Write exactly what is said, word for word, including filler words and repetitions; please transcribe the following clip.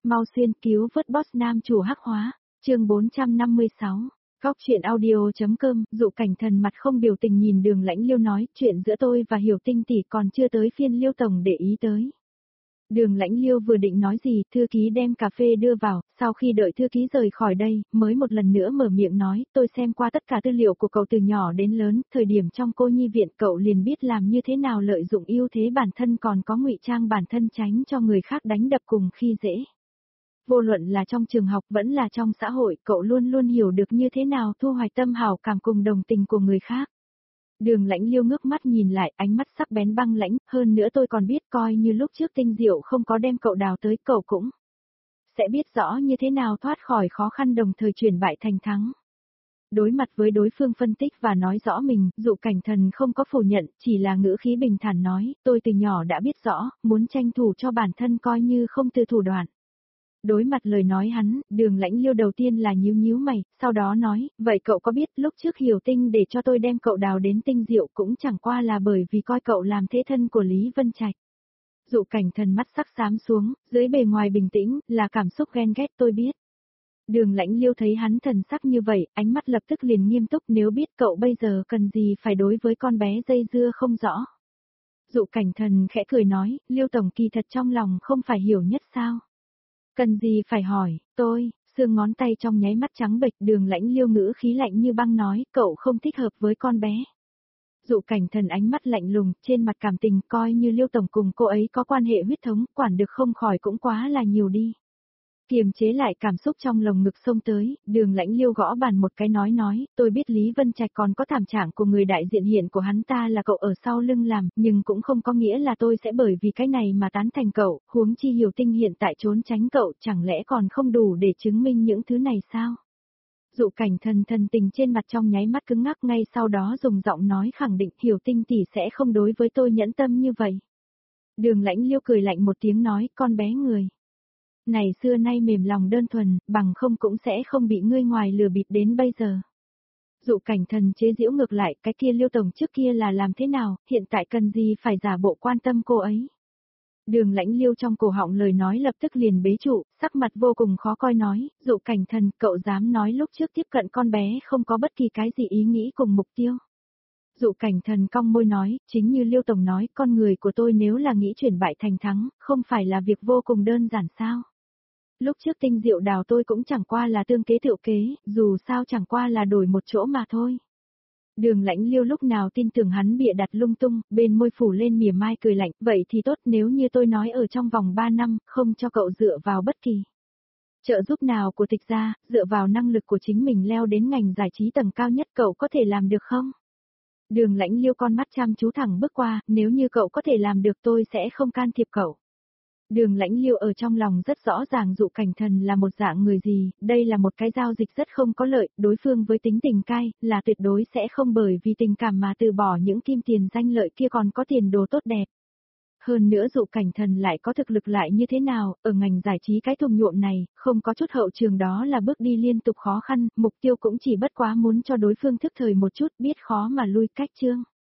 mau xuyên cứu vớt boss nam chủ hắc hóa, chương bốn trăm năm mươi sáu. Góc chuyện audio.com, Dụ Cảnh Thần mặt không biểu tình nhìn Đường Lãnh Liêu nói, chuyện giữa tôi và Hiểu Tinh tỷ còn chưa tới phiên Liêu tổng để ý tới. Đường Lãnh Liêu vừa định nói gì, thư ký đem cà phê đưa vào, sau khi đợi thư ký rời khỏi đây, mới một lần nữa mở miệng nói, tôi xem qua tất cả tư liệu của cậu từ nhỏ đến lớn, thời điểm trong cô nhi viện cậu liền biết làm như thế nào lợi dụng ưu thế bản thân còn có ngụy trang bản thân tránh cho người khác đánh đập cùng khi dễ. Vô luận là trong trường học vẫn là trong xã hội, cậu luôn luôn hiểu được như thế nào thu hoạch tâm hảo cảm cùng đồng tình của người khác. Đường Lãnh Liêu ngước mắt nhìn lại, ánh mắt sắc bén băng lãnh, hơn nữa tôi còn biết coi như lúc trước Tinh Diệu không có đem cậu đào tới, cậu cũng sẽ biết rõ như thế nào thoát khỏi khó khăn đồng thời chuyển bại thành thắng. Đối mặt với đối phương phân tích và nói rõ mình, Dụ Cảnh Thần không có phủ nhận, chỉ là ngữ khí bình thản nói, tôi từ nhỏ đã biết rõ, muốn tranh thủ cho bản thân coi như không từ thủ đoạn. Đối mặt lời nói hắn, Đường Lãnh Liêu đầu tiên là nhíu nhíu mày, sau đó nói, vậy cậu có biết lúc trước Hiểu Tinh để cho tôi đem cậu đào đến Tinh Diệu cũng chẳng qua là bởi vì coi cậu làm thế thân của Lý Vân Trạch. Dụ Cảnh Thần mắt sắc xám xuống, dưới bề ngoài bình tĩnh, là cảm xúc ghen ghét tôi biết. Đường Lãnh Liêu thấy hắn thần sắc như vậy, ánh mắt lập tức liền nghiêm túc, nếu biết cậu bây giờ cần gì phải đối với con bé dây dưa không rõ. Dụ Cảnh Thần khẽ cười nói, Liêu tổng kỳ thật trong lòng không phải hiểu nhất sao. Cần gì phải hỏi, tôi, xương ngón tay trong nháy mắt trắng bệch, Đường Lãnh Liêu ngữ khí lạnh như băng nói, cậu không thích hợp với con bé. Dụ Cảnh Thần ánh mắt lạnh lùng, trên mặt cảm tình, coi như Liêu tổng cùng cô ấy có quan hệ huyết thống, quản được không khỏi cũng quá là nhiều đi. Kiềm chế lại cảm xúc trong lồng ngực xông tới, Đường Lãnh Liêu gõ bàn một cái nói nói, tôi biết Lý Vân Trạch còn có thảm trạng của người đại diện hiện của hắn ta là cậu ở sau lưng làm, nhưng cũng không có nghĩa là tôi sẽ bởi vì cái này mà tán thành cậu, huống chi Hiểu Tinh hiện tại trốn tránh cậu, chẳng lẽ còn không đủ để chứng minh những thứ này sao? Dụ Cảnh Thần thần tình trên mặt trong nháy mắt cứng ngắc, ngay sau đó dùng giọng nói khẳng định Hiểu Tinh tỷ sẽ không đối với tôi nhẫn tâm như vậy. Đường Lãnh Liêu cười lạnh một tiếng nói, con bé người này xưa nay mềm lòng đơn thuần, bằng không cũng sẽ không bị ngươi ngoài lừa bịp đến bây giờ. Dụ Cảnh Thần chế giễu ngược lại, cái kia Liêu tổng trước kia là làm thế nào, hiện tại cần gì phải giả bộ quan tâm cô ấy. Đường Lãnh Liêu trong cổ họng lời nói lập tức liền bế trụ, sắc mặt vô cùng khó coi nói, Dụ Cảnh Thần, cậu dám nói lúc trước tiếp cận con bé không có bất kỳ cái gì ý nghĩ cùng mục tiêu. Dụ Cảnh Thần cong môi nói, chính như Liêu tổng nói, con người của tôi nếu là nghĩ chuyển bại thành thắng, không phải là việc vô cùng đơn giản sao. Lúc trước Tinh Diệu đào tôi cũng chẳng qua là tương kế tựu kế, dù sao chẳng qua là đổi một chỗ mà thôi. Đường Lãnh Liêu lúc nào tin tưởng hắn bịa đặt lung tung, bên môi phủ lên mỉa mai cười lạnh, vậy thì tốt, nếu như tôi nói ở trong vòng ba năm, không cho cậu dựa vào bất kỳ trợ giúp nào của Tịch gia, dựa vào năng lực của chính mình leo đến ngành giải trí tầng cao nhất, cậu có thể làm được không? Đường Lãnh Liêu con mắt chăm chú thẳng bước qua, nếu như cậu có thể làm được tôi sẽ không can thiệp cậu. Đường Lãnh Liêu ở trong lòng rất rõ ràng Dụ Cảnh Thần là một dạng người gì, đây là một cái giao dịch rất không có lợi, đối phương với tính tình cay, là tuyệt đối sẽ không bởi vì tình cảm mà từ bỏ những kim tiền danh lợi kia còn có tiền đồ tốt đẹp. Hơn nữa Dụ Cảnh Thần lại có thực lực lại như thế nào, ở ngành giải trí cái thùng nhuộm này, không có chút hậu trường đó là bước đi liên tục khó khăn, mục tiêu cũng chỉ bất quá muốn cho đối phương thức thời một chút, biết khó mà lui cách chương.